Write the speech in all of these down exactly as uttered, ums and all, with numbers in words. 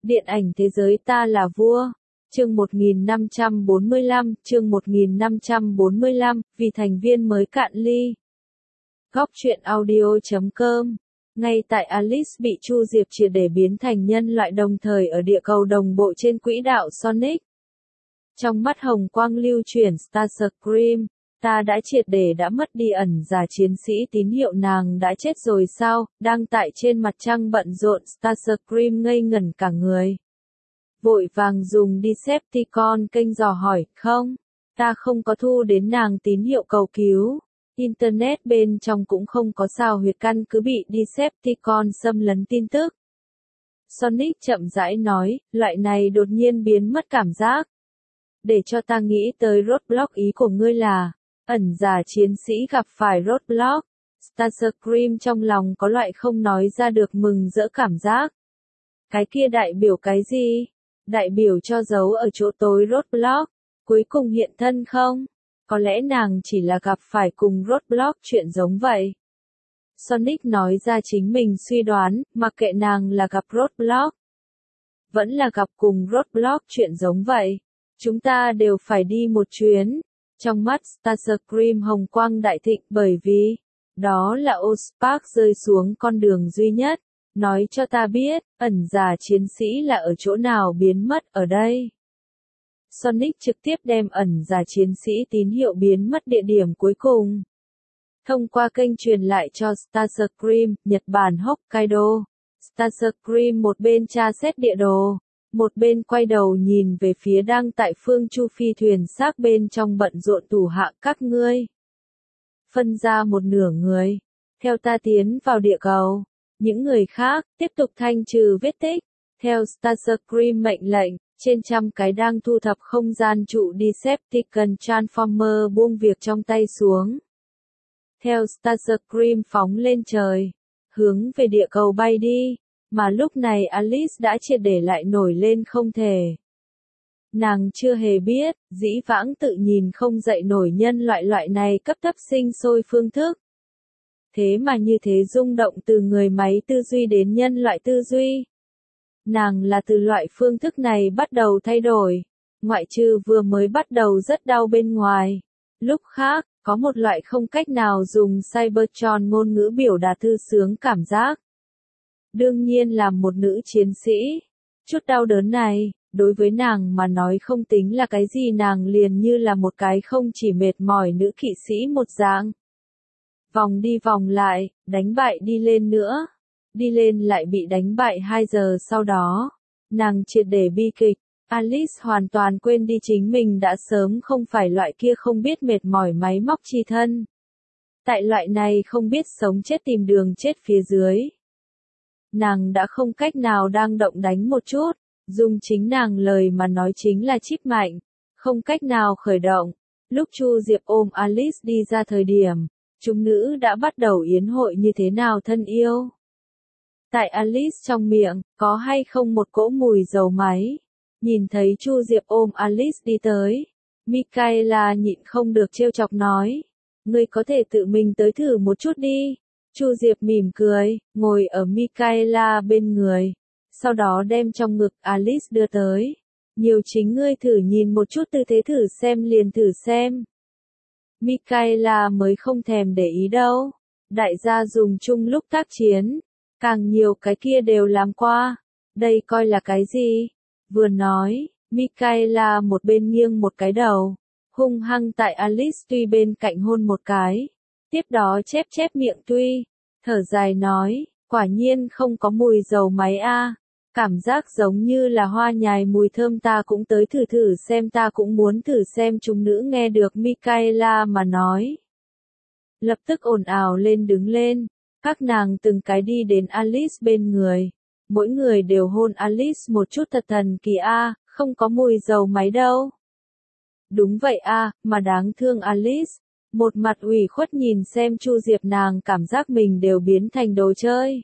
Điện ảnh thế giới ta là vua. Chương một nghìn năm trăm bốn mươi lăm, chương một nghìn năm trăm bốn mươi lăm, vì thành viên mới cạn ly. Góc truyện audio chấm com. Ngay tại Alice bị Chu Diệp triệt để biến thành nhân loại đồng thời ở địa cầu đồng bộ trên quỹ đạo Sonic. Trong mắt hồng quang lưu chuyển Starscream, ta đã triệt để đã mất đi ẩn giả chiến sĩ tín hiệu nàng đã chết rồi sao, đang tại trên mặt trăng bận rộn Starscream ngây ngẩn cả người. Vội vàng dùng Decepticon kênh dò hỏi, không, ta không có thu đến nàng tín hiệu cầu cứu. Internet bên trong cũng không có sao huyệt căn cứ bị Decepticon xâm lấn tin tức. Sonic chậm rãi nói, loại này đột nhiên biến mất cảm giác. Để cho ta nghĩ tới roadblock, ý của ngươi là, ẩn giả chiến sĩ gặp phải roadblock. Starscream trong lòng có loại không nói ra được mừng rỡ cảm giác. Cái kia đại biểu cái gì? Đại biểu cho dấu ở chỗ tối roadblock, cuối cùng hiện thân không? Có lẽ nàng chỉ là gặp phải cùng roadblock chuyện giống vậy. Sonic nói ra chính mình suy đoán, mặc kệ nàng là gặp roadblock, vẫn là gặp cùng roadblock chuyện giống vậy. Chúng ta đều phải đi một chuyến. Trong mắt Starscream hồng quang đại thịnh bởi vì, đó là Ospark rơi xuống con đường duy nhất. Nói cho ta biết, ẩn giả chiến sĩ là ở chỗ nào biến mất ở đây. Sonic trực tiếp đem ẩn giả chiến sĩ tín hiệu biến mất địa điểm cuối cùng. Thông qua kênh truyền lại cho Starscream, Nhật Bản Hokkaido. Starscream một bên tra xét địa đồ, một bên quay đầu nhìn về phía đang tại phương chu phi thuyền xác bên trong bận rộn thủ hạ các ngươi. Phân ra một nửa người, theo ta tiến vào địa cầu. Những người khác, tiếp tục thanh trừ vết tích. Theo Starscream mệnh lệnh, trên trăm cái đang thu thập không gian trụ Decepticon Transformer buông việc trong tay xuống. Theo Starscream phóng lên trời, hướng về địa cầu bay đi, mà lúc này Alice đã triệt để lại nổi lên không thể. Nàng chưa hề biết, dĩ vãng tự nhìn không dậy nổi nhân loại loại này cấp thấp sinh sôi phương thức. Thế mà như thế rung động từ người máy tư duy đến nhân loại tư duy. Nàng là từ loại phương thức này bắt đầu thay đổi, ngoại trừ vừa mới bắt đầu rất đau bên ngoài. Lúc khác, có một loại không cách nào dùng Cybertron ngôn ngữ biểu đạt thư sướng cảm giác. Đương nhiên là một nữ chiến sĩ. Chút đau đớn này, đối với nàng mà nói không tính là cái gì, nàng liền như là một cái không chỉ mệt mỏi nữ kỵ sĩ một dạng. Vòng đi vòng lại, đánh bại đi lên nữa. Đi lên lại bị đánh bại hai giờ sau đó. Nàng triệt để bi kịch. Alice hoàn toàn quên đi chính mình đã sớm không phải loại kia không biết mệt mỏi máy móc chi thân. Tại loại này không biết sống chết tìm đường chết phía dưới. Nàng đã không cách nào đang động đánh một chút. Dùng chính nàng lời mà nói chính là chip mạnh. Không cách nào khởi động. Lúc Chu Diệp ôm Alice đi ra thời điểm, chúng nữ đã bắt đầu yến hội như thế nào thân yêu. Tại Alice trong miệng, có hay không một cỗ mùi dầu máy. Nhìn thấy Chu Diệp ôm Alice đi tới, Michaela nhịn không được trêu chọc nói. Ngươi có thể tự mình tới thử một chút đi. Chu Diệp mỉm cười, ngồi ở Michaela bên người. Sau đó đem trong ngực Alice đưa tới. Nhiều chính ngươi thử nhìn một chút tư thế thử xem liền thử xem. Michaela mới không thèm để ý đâu. Đại gia dùng chung lúc tác chiến. Càng nhiều cái kia đều làm qua. Đây coi là cái gì? Vừa nói, Michaela một bên nghiêng một cái đầu. Hung hăng tại Alice tuy bên cạnh hôn một cái. Tiếp đó chép chép miệng tuy. Thở dài nói, quả nhiên không có mùi dầu máy a. Cảm giác giống như là hoa nhài mùi thơm, ta cũng tới thử thử xem, ta cũng muốn thử xem. Chúng nữ nghe được Michaela mà nói. Lập tức ồn ào lên đứng lên. Các nàng từng cái đi đến Alice bên người. Mỗi người đều hôn Alice một chút thật thần kỳ a, không có mùi dầu máy đâu. Đúng vậy a, mà đáng thương Alice. Một mặt ủy khuất nhìn xem Chu Diệp, nàng cảm giác mình đều biến thành đồ chơi.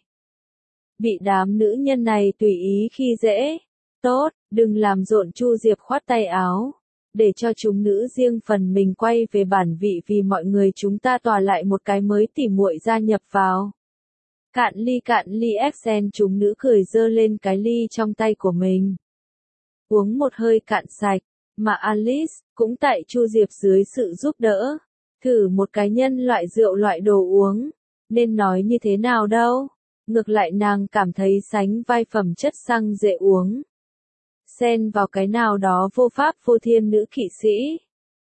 Bị đám nữ nhân này tùy ý khi dễ. Tốt, đừng làm rộn. Chu Diệp khoát tay áo. Để cho chúng nữ riêng phần mình quay về bản vị, vì mọi người chúng ta tỏa lại một cái mới tỉ muội gia nhập vào. Cạn ly cạn ly Exen chúng nữ cười giơ lên cái ly trong tay của mình. Uống một hơi cạn sạch, mà Alice, cũng tại Chu Diệp dưới sự giúp đỡ, thử một cái nhân loại rượu loại đồ uống, nên nói như thế nào đâu, ngược lại nàng cảm thấy sánh vai phẩm chất xăng dễ uống. Xen vào cái nào đó vô pháp vô thiên nữ kỵ sĩ.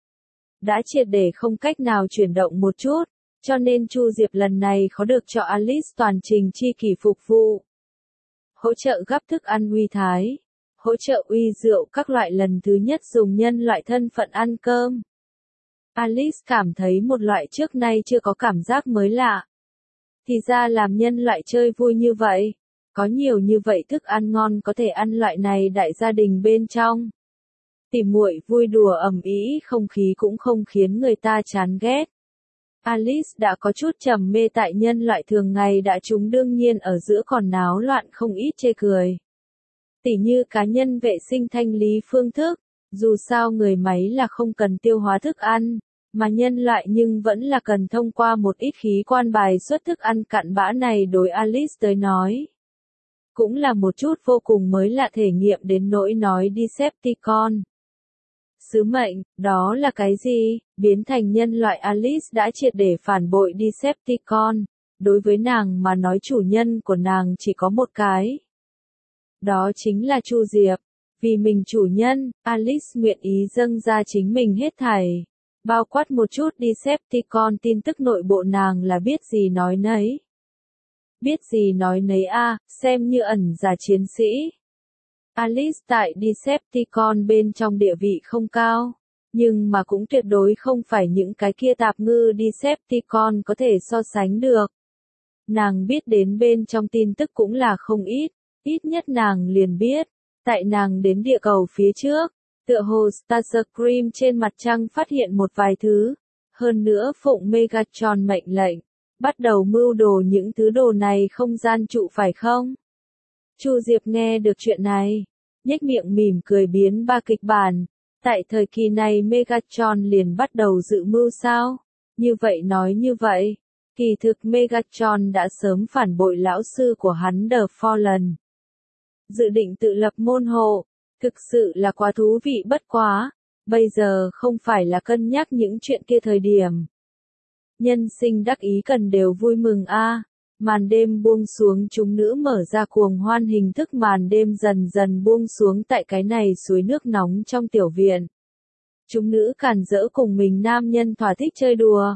Đã triệt để không cách nào chuyển động một chút, cho nên Chu Diệp lần này khó được cho Alice toàn trình chi kỷ phục vụ. Hỗ trợ gắp thức ăn uy thái, hỗ trợ uy rượu các loại lần thứ nhất dùng nhân loại thân phận ăn cơm. Alice cảm thấy một loại trước nay chưa có cảm giác mới lạ. Thì ra làm nhân loại chơi vui như vậy, có nhiều như vậy thức ăn ngon có thể ăn loại này đại gia đình bên trong. Tỉ muội vui đùa ầm ĩ, không khí cũng không khiến người ta chán ghét. Alice đã có chút trầm mê tại nhân loại thường ngày đã chúng đương nhiên ở giữa còn náo loạn không ít chê cười. Tỉ như cá nhân vệ sinh thanh lý phương thức, dù sao người máy là không cần tiêu hóa thức ăn, mà nhân loại nhưng vẫn là cần thông qua một ít khí quan bài xuất thức ăn cặn bã này đối Alice tới nói. Cũng là một chút vô cùng mới lạ thể nghiệm đến nỗi nói Decepticon. Sứ mệnh, đó là cái gì? Biến thành nhân loại Alice đã triệt để phản bội Decepticon. Đối với nàng mà nói chủ nhân của nàng chỉ có một cái. Đó chính là Chu Diệp. Vì mình chủ nhân, Alice nguyện ý dâng ra chính mình hết thảy. Bao quát một chút Decepticon tin tức nội bộ nàng là biết gì nói nấy. Biết gì nói nấy a, à, xem như ẩn giả chiến sĩ. Alice tại Decepticon bên trong địa vị không cao, nhưng mà cũng tuyệt đối không phải những cái kia tạp ngư Decepticon có thể so sánh được. Nàng biết đến bên trong tin tức cũng là không ít, ít nhất nàng liền biết, tại nàng đến địa cầu phía trước, tựa hồ Starscream trên mặt trăng phát hiện một vài thứ, hơn nữa phụng Megatron mệnh lệnh, bắt đầu mưu đồ những thứ đồ này không gian trụ phải không? Chu Diệp nghe được chuyện này, nhếch miệng mỉm cười biến ba kịch bản, tại thời kỳ này Megatron liền bắt đầu dự mưu sao? Như vậy nói như vậy, kỳ thực Megatron đã sớm phản bội lão sư của hắn The Fallen. Dự định tự lập môn hộ, thực sự là quá thú vị bất quá, bây giờ không phải là cân nhắc những chuyện kia thời điểm. Nhân sinh đắc ý cần đều vui mừng a. À. Màn đêm buông xuống chúng nữ mở ra cuồng hoan hình thức màn đêm dần dần buông xuống tại cái này suối nước nóng trong tiểu viện. Chúng nữ càn rỡ cùng mình nam nhân thỏa thích chơi đùa.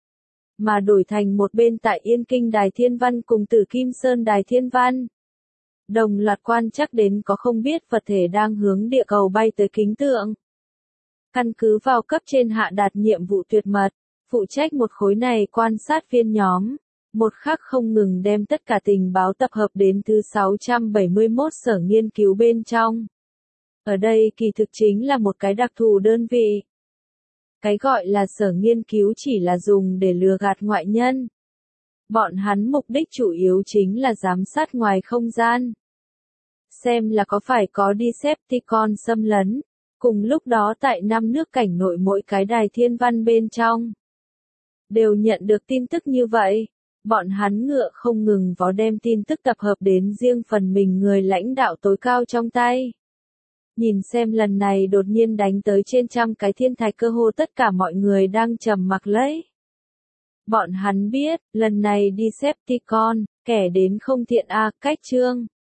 Mà đổi thành một bên tại Yên Kinh Đài Thiên Văn cùng Tử Kim Sơn Đài Thiên Văn. Đồng loạt quan chắc đến có không biết vật thể đang hướng địa cầu bay tới kính tượng. Căn cứ vào cấp trên hạ đạt nhiệm vụ tuyệt mật, phụ trách một khối này quan sát viên nhóm. Một khắc không ngừng đem tất cả tình báo tập hợp đến thứ sáu trăm bảy mươi mốt sở nghiên cứu bên trong. Ở đây kỳ thực chính là một cái đặc thù đơn vị. Cái gọi là sở nghiên cứu chỉ là dùng để lừa gạt ngoại nhân. Bọn hắn mục đích chủ yếu chính là giám sát ngoài không gian. Xem là có phải có Decepticon xâm lấn, cùng lúc đó tại năm nước cảnh nội mỗi cái đài thiên văn bên trong. Đều nhận được tin tức như vậy. Bọn hắn ngựa không ngừng vó đem tin tức tập hợp đến riêng phần mình người lãnh đạo tối cao trong tay. Nhìn xem lần này đột nhiên đánh tới trên trăm cái thiên thạch cơ hồ tất cả mọi người đang trầm mặc lấy. Bọn hắn biết, lần này Decepticon, kẻ đến không thiện a, cách chương.